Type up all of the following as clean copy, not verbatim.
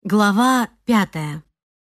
Глава 5.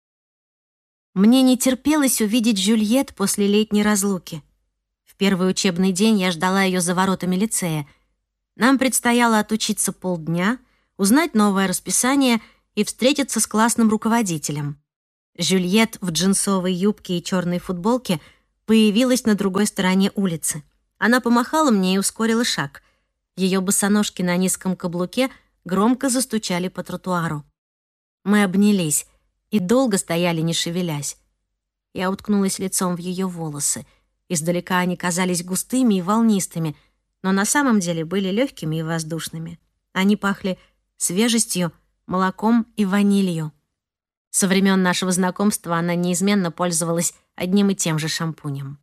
Мне не терпелось увидеть Жюльет после летней разлуки. В первый учебный день я ждала ее за воротами лицея. Нам предстояло отучиться полдня, узнать новое расписание и встретиться с классным руководителем. Жюльет в джинсовой юбке и черной футболке появилась на другой стороне улицы. Она помахала мне и ускорила шаг. Ее босоножки на низком каблуке громко застучали по тротуару. Мы обнялись и долго стояли, не шевелясь. Я уткнулась лицом в ее волосы. Издалека они казались густыми и волнистыми, но на самом деле были легкими и воздушными. Они пахли свежестью, молоком и ванилью. Со времен нашего знакомства она неизменно пользовалась одним и тем же шампунем.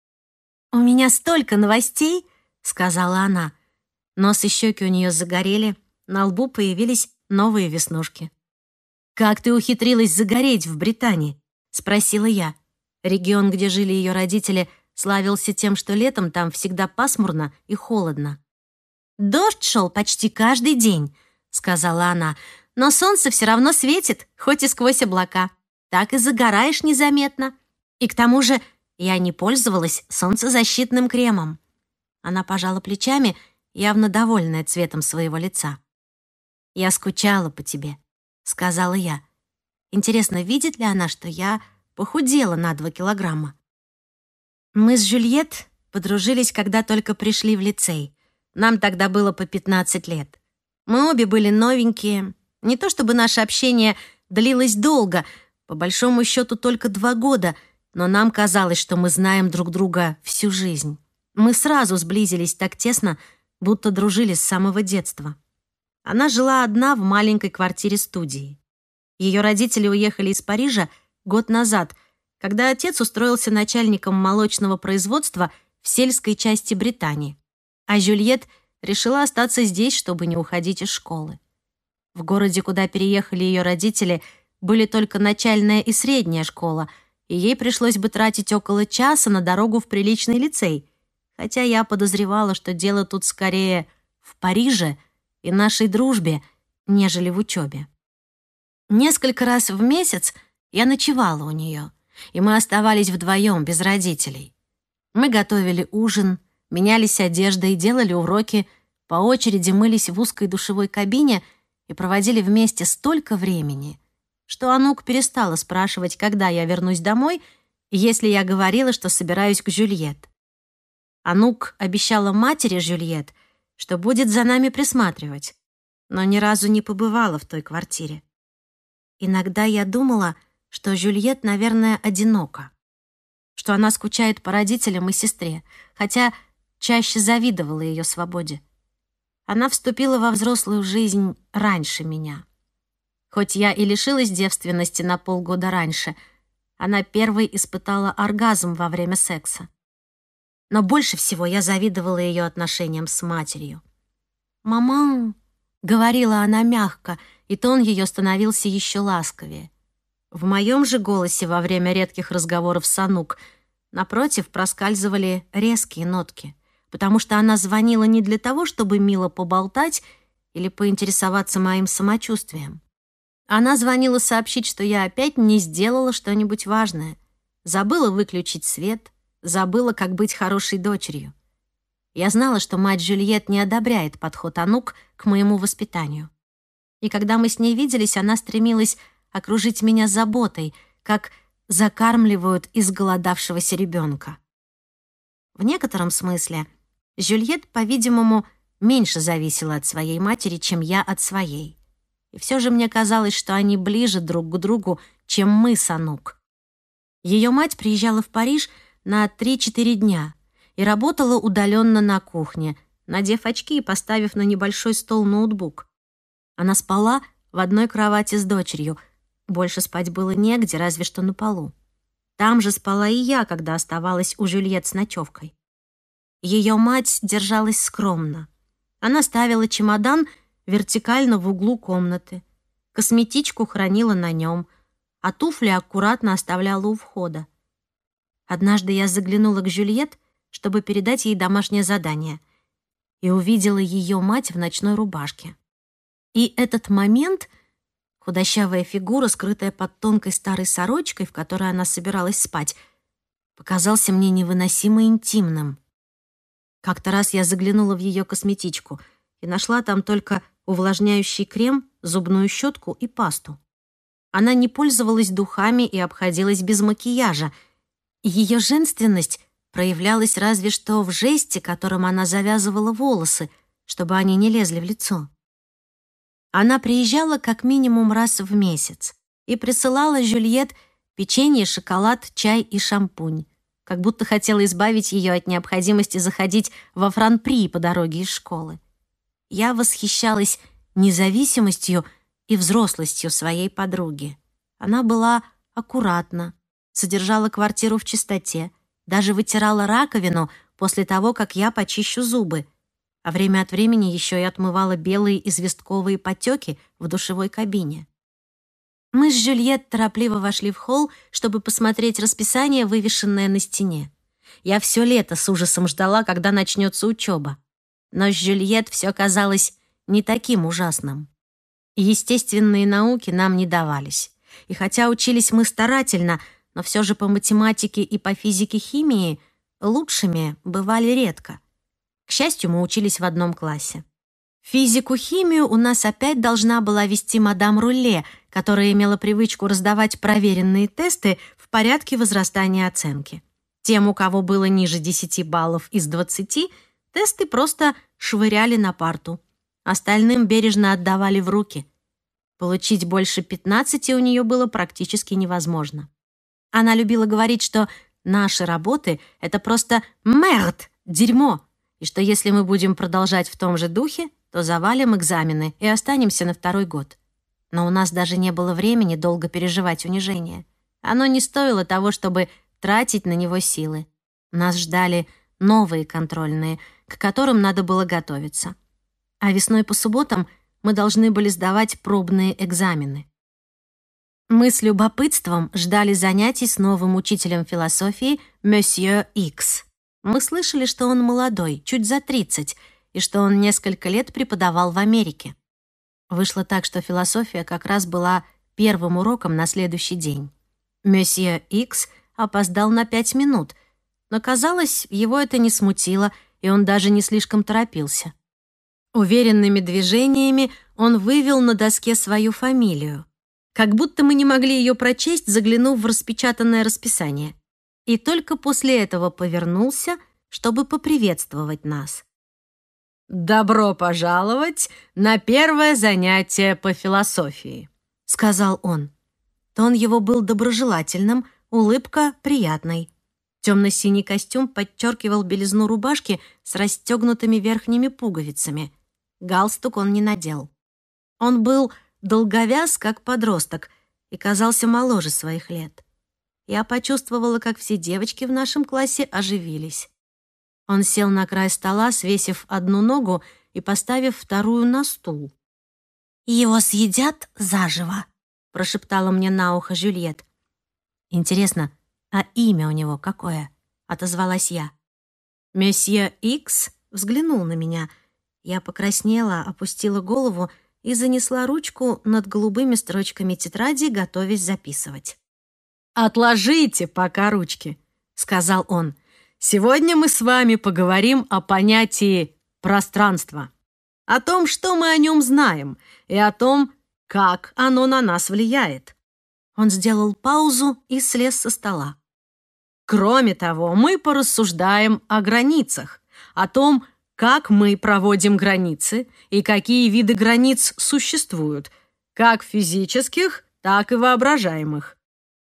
«У меня столько новостей!» — сказала она. Нос и щеки у нее загорели, на лбу появились новые веснушки. «Как ты ухитрилась загореть в Британии?» — спросила я. Регион, где жили ее родители, славился тем, что летом там всегда пасмурно и холодно. «Дождь шел почти каждый день», — сказала она, «но солнце все равно светит, хоть и сквозь облака. Так и загораешь незаметно. И к тому же я не пользовалась солнцезащитным кремом». Она пожала плечами, явно довольная цветом своего лица. «Я скучала по тебе», — сказала я. Интересно, видит ли она, что я похудела на 2 килограмма? Мы с Жюльет подружились, когда только пришли в лицей. Нам тогда было по 15 лет. Мы обе были новенькие. Не то чтобы наше общение длилось долго, по большому счету только 2 года, но нам казалось, что мы знаем друг друга всю жизнь. Мы сразу сблизились так тесно, будто дружили с самого детства. Она жила одна в маленькой квартире-студии. Ее родители уехали из Парижа год назад, когда отец устроился начальником молочного производства в сельской части Британии, а Жюльет решила остаться здесь, чтобы не уходить из школы. В городе, куда переехали ее родители, были только начальная и средняя школа, и ей пришлось бы тратить около часа на дорогу в приличный лицей, хотя я подозревала, что дело тут скорее в Париже и нашей дружбе, нежели в учебе. Несколько раз в месяц я ночевала у нее, и мы оставались вдвоем, без родителей. Мы готовили ужин, менялись одеждой, делали уроки, по очереди мылись в узкой душевой кабине и проводили вместе столько времени, что Анук перестала спрашивать, когда я вернусь домой, если я говорила, что собираюсь к Жюльет. Анук обещала матери Жюльет, что будет за нами присматривать, но ни разу не побывала в той квартире. Иногда я думала, что Жюльет, наверное, одинока, что она скучает по родителям и сестре, хотя чаще завидовала ее свободе. Она вступила во взрослую жизнь раньше меня. Хоть я и лишилась девственности на полгода раньше, она первой испытала оргазм во время секса. Но больше всего я завидовала ее отношениям с матерью. «Мама», — говорила она мягко, и тон ее становился еще ласковее. В моем же голосе во время редких разговоров с Анук, напротив, проскальзывали резкие нотки, потому что она звонила не для того, чтобы мило поболтать или поинтересоваться моим самочувствием. Она звонила сообщить, что я опять не сделала что-нибудь важное, забыла выключить свет, забыла, как быть хорошей дочерью. Я знала, что мать Жюльет не одобряет подход Анук к моему воспитанию. И когда мы с ней виделись, она стремилась окружить меня заботой, как закармливают изголодавшегося ребенка. В некотором смысле Жюльет, по-видимому, меньше зависела от своей матери, чем я от своей. И все же мне казалось, что они ближе друг к другу, чем мы с Анук. Ее мать приезжала в Париж на 3-4 дня и работала удаленно на кухне, надев очки и поставив на небольшой стол ноутбук. Она спала в одной кровати с дочерью. Больше спать было негде, разве что на полу. Там же спала и я, когда оставалась у Жюльет с ночевкой. Ее мать держалась скромно. Она ставила чемодан вертикально в углу комнаты, косметичку хранила на нем, а туфли аккуратно оставляла у входа. Однажды я заглянула к Жюльет, чтобы передать ей домашнее задание, и увидела ее мать в ночной рубашке. И этот момент Худощавая фигура, скрытая под тонкой старой сорочкой, в которой она собиралась спать, показался мне невыносимо интимным. Как-то раз я заглянула в ее косметичку и нашла там только увлажняющий крем, зубную щетку и пасту. Она не пользовалась духами и обходилась без макияжа. Ее женственность проявлялась разве что в жесте, которым она завязывала волосы, чтобы они не лезли в лицо. Она приезжала как минимум раз в месяц и присылала Жюльет печенье, шоколад, чай и шампунь, как будто хотела избавить ее от необходимости заходить во Франпри по дороге из школы. Я восхищалась независимостью и взрослостью своей подруги. Она была аккуратна, содержала квартиру в чистоте, даже вытирала раковину после того, как я почищу зубы, а время от времени еще и отмывала белые известковые потеки в душевой кабине. Мы с Жюльет торопливо вошли в холл, чтобы посмотреть расписание, вывешенное на стене. Я все лето с ужасом ждала, когда начнется учеба. Но с Жюльет все казалось не таким ужасным. Естественные науки нам не давались. И хотя учились мы старательно, но все же по математике и по физике-химии лучшими бывали редко. К счастью, мы учились в одном классе. Физику-химию у нас опять должна была вести мадам Руле, которая имела привычку раздавать проверенные тесты в порядке возрастания оценки. Тем, у кого было ниже 10 баллов из 20, тесты просто швыряли на парту. Остальным бережно отдавали в руки. Получить больше 15 у нее было практически невозможно. Она любила говорить, что наши работы — это просто «мерд», дерьмо, и что если мы будем продолжать в том же духе, то завалим экзамены и останемся на второй год. Но у нас даже не было времени долго переживать унижение. Оно не стоило того, чтобы тратить на него силы. Нас ждали новые контрольные, к которым надо было готовиться. А весной по субботам мы должны были сдавать пробные экзамены. Мы с любопытством ждали занятий с новым учителем философии Мсье Икс. Мы слышали, что он молодой, чуть за 30, и что он несколько лет преподавал в Америке. Вышло так, что философия как раз была первым уроком на следующий день. Мсье Икс опоздал на 5 минут, но, казалось, его это не смутило, и он даже не слишком торопился. Уверенными движениями он вывел на доске свою фамилию, как будто мы не могли ее прочесть, заглянув в распечатанное расписание. И только после этого повернулся, чтобы поприветствовать нас. «Добро пожаловать на первое занятие по философии», — сказал он. Тон его был доброжелательным, улыбка приятной. Темно-синий костюм подчеркивал белизну рубашки с расстегнутыми верхними пуговицами. Галстук он не надел. Он был долговяз, как подросток, и казался моложе своих лет. Я почувствовала, как все девочки в нашем классе оживились. Он сел на край стола, свесив одну ногу и поставив вторую на стул. «Его съедят заживо», — прошептала мне на ухо Жюльет. «Интересно, а имя у него какое?» — отозвалась я. Месье Икс взглянул на меня. Я покраснела, опустила голову и занесла ручку над голубыми строчками тетради, готовясь записывать. «Отложите пока ручки», — сказал он. «Сегодня мы с вами поговорим о понятии пространства, о том, что мы о нем знаем, и о том, как оно на нас влияет». Он сделал паузу и слез со стола. «Кроме того, мы порассуждаем о границах, о том, как мы проводим границы и какие виды границ существуют, как физических, так и воображаемых.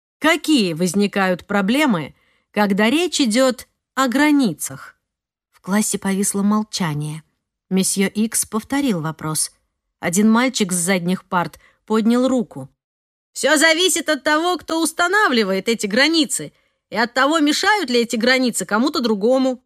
Какие возникают проблемы, когда речь идет о границах?» В классе повисло молчание. Месье Икс повторил вопрос. Один мальчик с задних парт поднял руку. «Все зависит от того, кто устанавливает эти границы, и от того, мешают ли эти границы кому-то другому».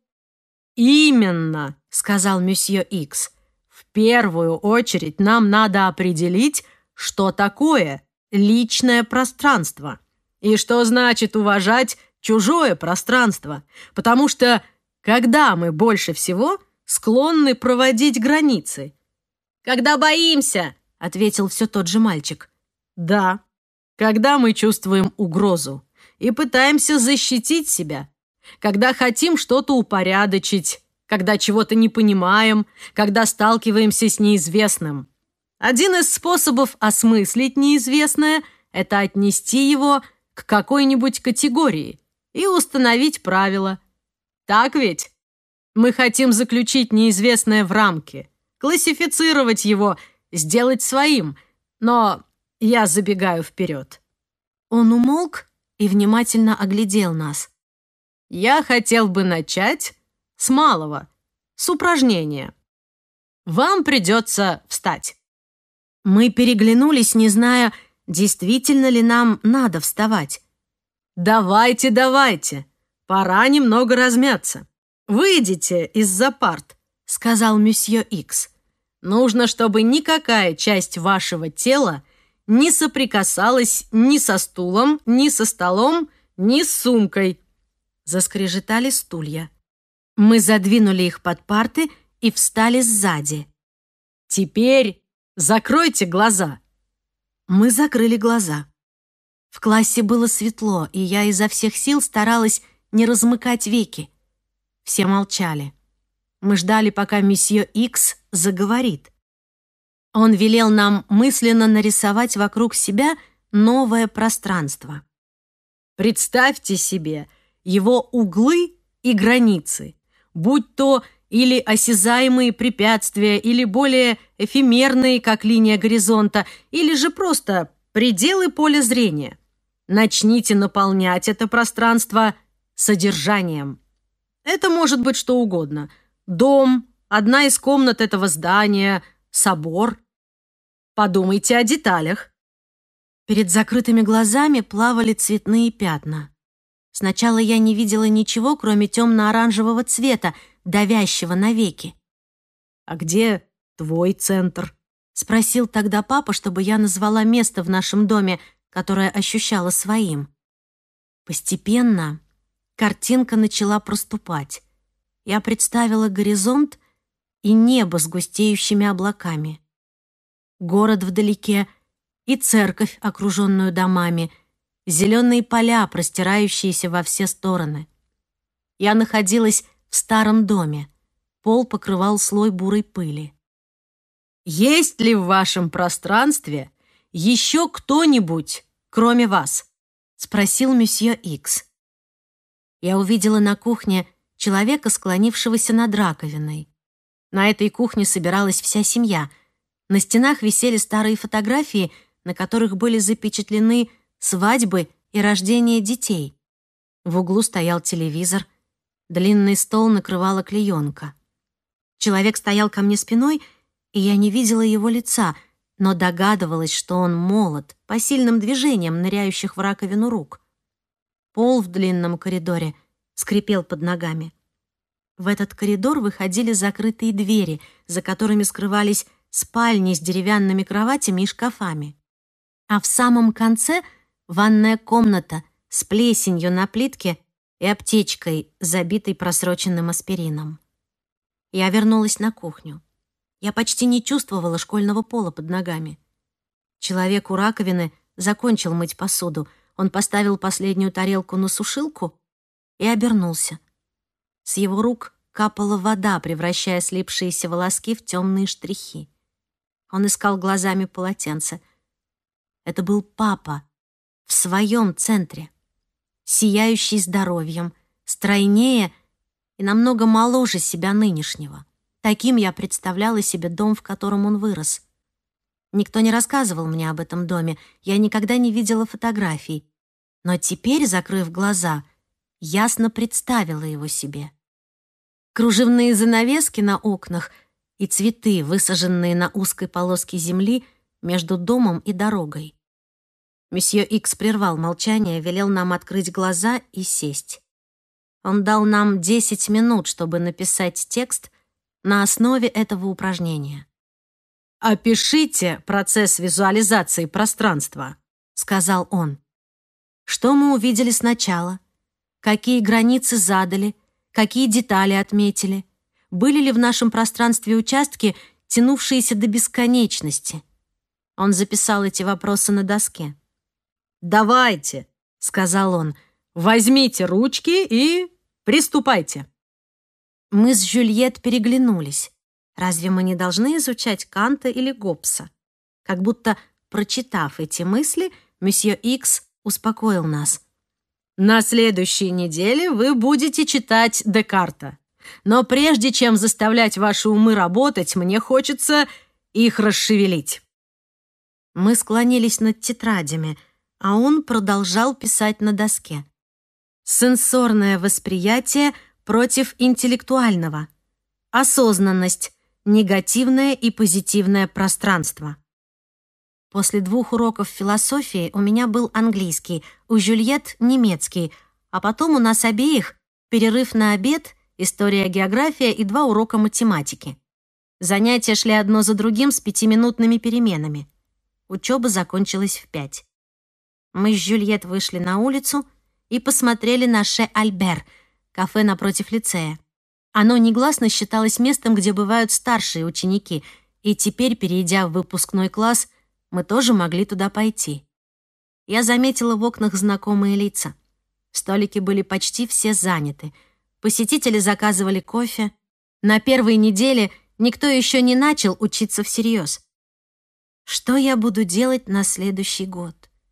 «Именно», — сказал месье Икс. «В первую очередь нам надо определить, что такое личное пространство и что значит уважать чужое пространство, потому что когда мы больше всего склонны проводить границы?» «Когда боимся», — ответил все тот же мальчик. Да, когда мы чувствуем угрозу и пытаемся защитить себя, когда хотим что-то упорядочить, когда чего-то не понимаем, когда сталкиваемся с неизвестным. Один из способов осмыслить неизвестное – это отнести его к какой-нибудь категории и установить правила. Так ведь? Мы хотим заключить неизвестное в рамки, классифицировать его, сделать своим, но я забегаю вперед. Он умолк и внимательно оглядел нас. Я хотел бы начать с малого, с упражнения. Вам придется встать. Мы переглянулись, не зная, действительно ли нам надо вставать. Давайте, давайте, пора немного размяться. Выйдите из-за парт, сказал месье Икс. Нужно, чтобы никакая часть вашего тела не соприкасалась ни со стулом, ни со столом, ни с сумкой. Заскрежетали стулья. Мы задвинули их под парты и встали сзади. Теперь закройте глаза. Мы закрыли глаза. В классе было светло, и я изо всех сил старалась не размыкать веки. Все молчали. Мы ждали, пока месье Икс заговорит. Он велел нам мысленно нарисовать вокруг себя новое пространство. Представьте себе его углы и границы, будь то или осязаемые препятствия, или более эфемерные, как линия горизонта, или же просто пределы поля зрения. Начните наполнять это пространство содержанием. Это может быть что угодно. Дом, одна из комнат этого здания, собор. Подумайте о деталях. Перед закрытыми глазами плавали цветные пятна. Сначала я не видела ничего, кроме темно-оранжевого цвета, давящего на веки. «А где твой центр?» — спросил тогда папа, чтобы я назвала место в нашем доме, которое ощущала своим. Постепенно картинка начала проступать. Я представила горизонт и небо с густеющими облаками. Город вдалеке и церковь, окруженную домами, зеленые поля, простирающиеся во все стороны. Я находилась в старом доме. Пол покрывал слой бурой пыли. «Есть ли в вашем пространстве еще кто-нибудь, кроме вас?» — спросил месье Икс. Я увидела на кухне человека, склонившегося над раковиной. На этой кухне собиралась вся семья. На стенах висели старые фотографии, на которых были запечатлены свадьбы и рождение детей. В углу стоял телевизор. Длинный стол накрывала клеенка. Человек стоял ко мне спиной, и я не видела его лица, но догадывалась, что он молод, по сильным движениям, ныряющих в раковину рук. Пол в длинном коридоре скрипел под ногами. В этот коридор выходили закрытые двери, за которыми скрывались спальни с деревянными кроватями и шкафами. А в самом конце ванная комната с плесенью на плитке и аптечкой, забитой просроченным аспирином. Я вернулась на кухню. Я почти не чувствовала школьного пола под ногами. Человек у раковины закончил мыть посуду. Он поставил последнюю тарелку на сушилку и обернулся. С его рук капала вода, превращая слипшиеся волоски в темные штрихи. Он искал глазами полотенце. Это был папа в своем центре, сияющий здоровьем, стройнее и намного моложе себя нынешнего. Таким я представляла себе дом, в котором он вырос. Никто не рассказывал мне об этом доме, я никогда не видела фотографий. Но теперь, закрыв глаза, ясно представила его себе. Кружевные занавески на окнах и цветы, высаженные на узкой полоске земли между домом и дорогой. Месье Икс прервал молчание, велел нам открыть глаза и сесть. Он дал нам 10 минут, чтобы написать текст на основе этого упражнения. «Опишите процесс визуализации пространства», — сказал он. Что мы увидели сначала? Какие границы задали? Какие детали отметили? Были ли в нашем пространстве участки, тянувшиеся до бесконечности? Он записал эти вопросы на доске. «Давайте», — сказал он, — «возьмите ручки и приступайте». Мы с Жюльет переглянулись. Разве мы не должны изучать Канта или Гоббса? Как будто, прочитав эти мысли, месье Икс успокоил нас. «На следующей неделе вы будете читать Декарта. Но прежде чем заставлять ваши умы работать, мне хочется их расшевелить». Мы склонились над тетрадями, а он продолжал писать на доске. Сенсорное восприятие против интеллектуального. Осознанность, негативное и позитивное пространство. После 2 уроков философии у меня был английский, у Жюльет — немецкий, а потом у нас обеих перерыв на обед, история, география и 2 урока математики. Занятия шли одно за другим с 5-минутными переменами. Учеба закончилась в 5. Мы с Жюльет вышли на улицу и посмотрели на Ше-Альбер, кафе напротив лицея. Оно негласно считалось местом, где бывают старшие ученики, и теперь, перейдя в выпускной класс, мы тоже могли туда пойти. Я заметила в окнах знакомые лица. Столики были почти все заняты. Посетители заказывали кофе. На первой неделе никто еще не начал учиться всерьез. Что я буду делать на следующий год?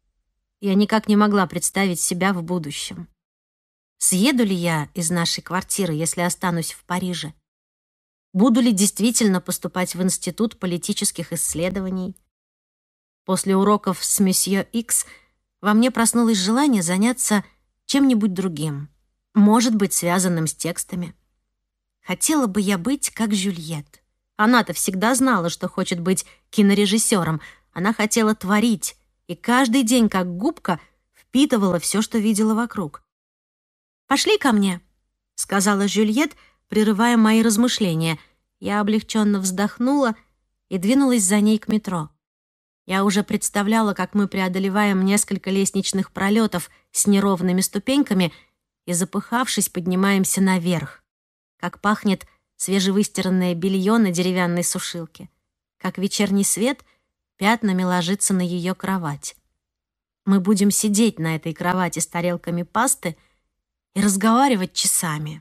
Я никак не могла представить себя в будущем. Съеду ли я из нашей квартиры, если останусь в Париже? Буду ли действительно поступать в Институт политических исследований? После уроков с месье Икс во мне проснулось желание заняться чем-нибудь другим, может быть, связанным с текстами. Хотела бы я быть как Жюльет. Она-то всегда знала, что хочет быть кинорежиссером. Она хотела творить, и каждый день, как губка, впитывала все, что видела вокруг. «Пошли ко мне», — сказала Жюльет, прерывая мои размышления. Я облегченно вздохнула и двинулась за ней к метро. Я уже представляла, как мы преодолеваем несколько лестничных пролетов с неровными ступеньками и, запыхавшись, поднимаемся наверх. Как пахнет свежевыстиранное белье на деревянной сушилке. Как вечерний свет пятнами ложится на ее кровать. Мы будем сидеть на этой кровати с тарелками пасты и разговаривать часами.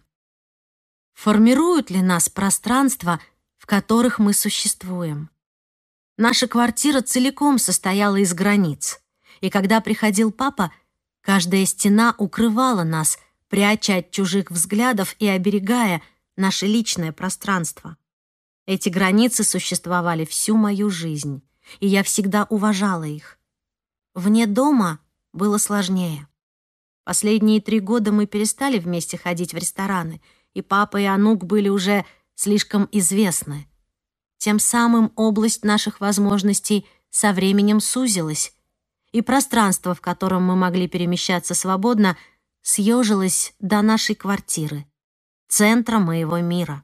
Формируют ли нас пространства, в которых мы существуем? Наша квартира целиком состояла из границ, и когда приходил папа, каждая стена укрывала нас, пряча от чужих взглядов и оберегая наше личное пространство. Эти границы существовали всю мою жизнь, и я всегда уважала их. Вне дома было сложнее. Последние 3 года мы перестали вместе ходить в рестораны, и папа и Анук были уже слишком известны. Тем самым область наших возможностей со временем сузилась, и пространство, в котором мы могли перемещаться свободно, съежилось до нашей квартиры, центра моего мира.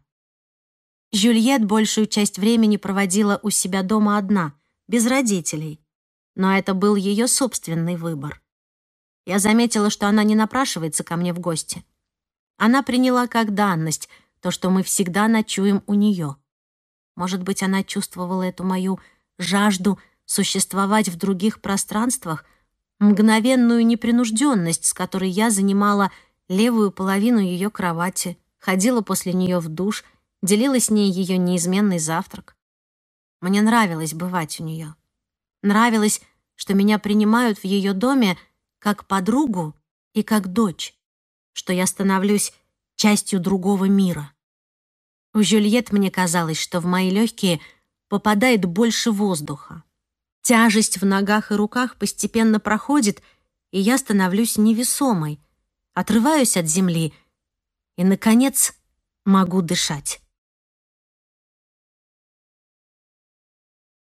Жюльет большую часть времени проводила у себя дома одна, без родителей, но это был ее собственный выбор. Я заметила, что она не напрашивается ко мне в гости. Она приняла как данность то, что мы всегда ночуем у нее. Может быть, она чувствовала эту мою жажду существовать в других пространствах, мгновенную непринужденность, с которой я занимала левую половину ее кровати, ходила после нее в душ, делила с ней ее неизменный завтрак. Мне нравилось бывать у нее. Нравилось, что меня принимают в ее доме как подругу и как дочь, что я становлюсь частью другого мира. У Жюльет мне казалось, что в мои легкие попадает больше воздуха. Тяжесть в ногах и руках постепенно проходит, и я становлюсь невесомой, отрываюсь от земли и, наконец, могу дышать.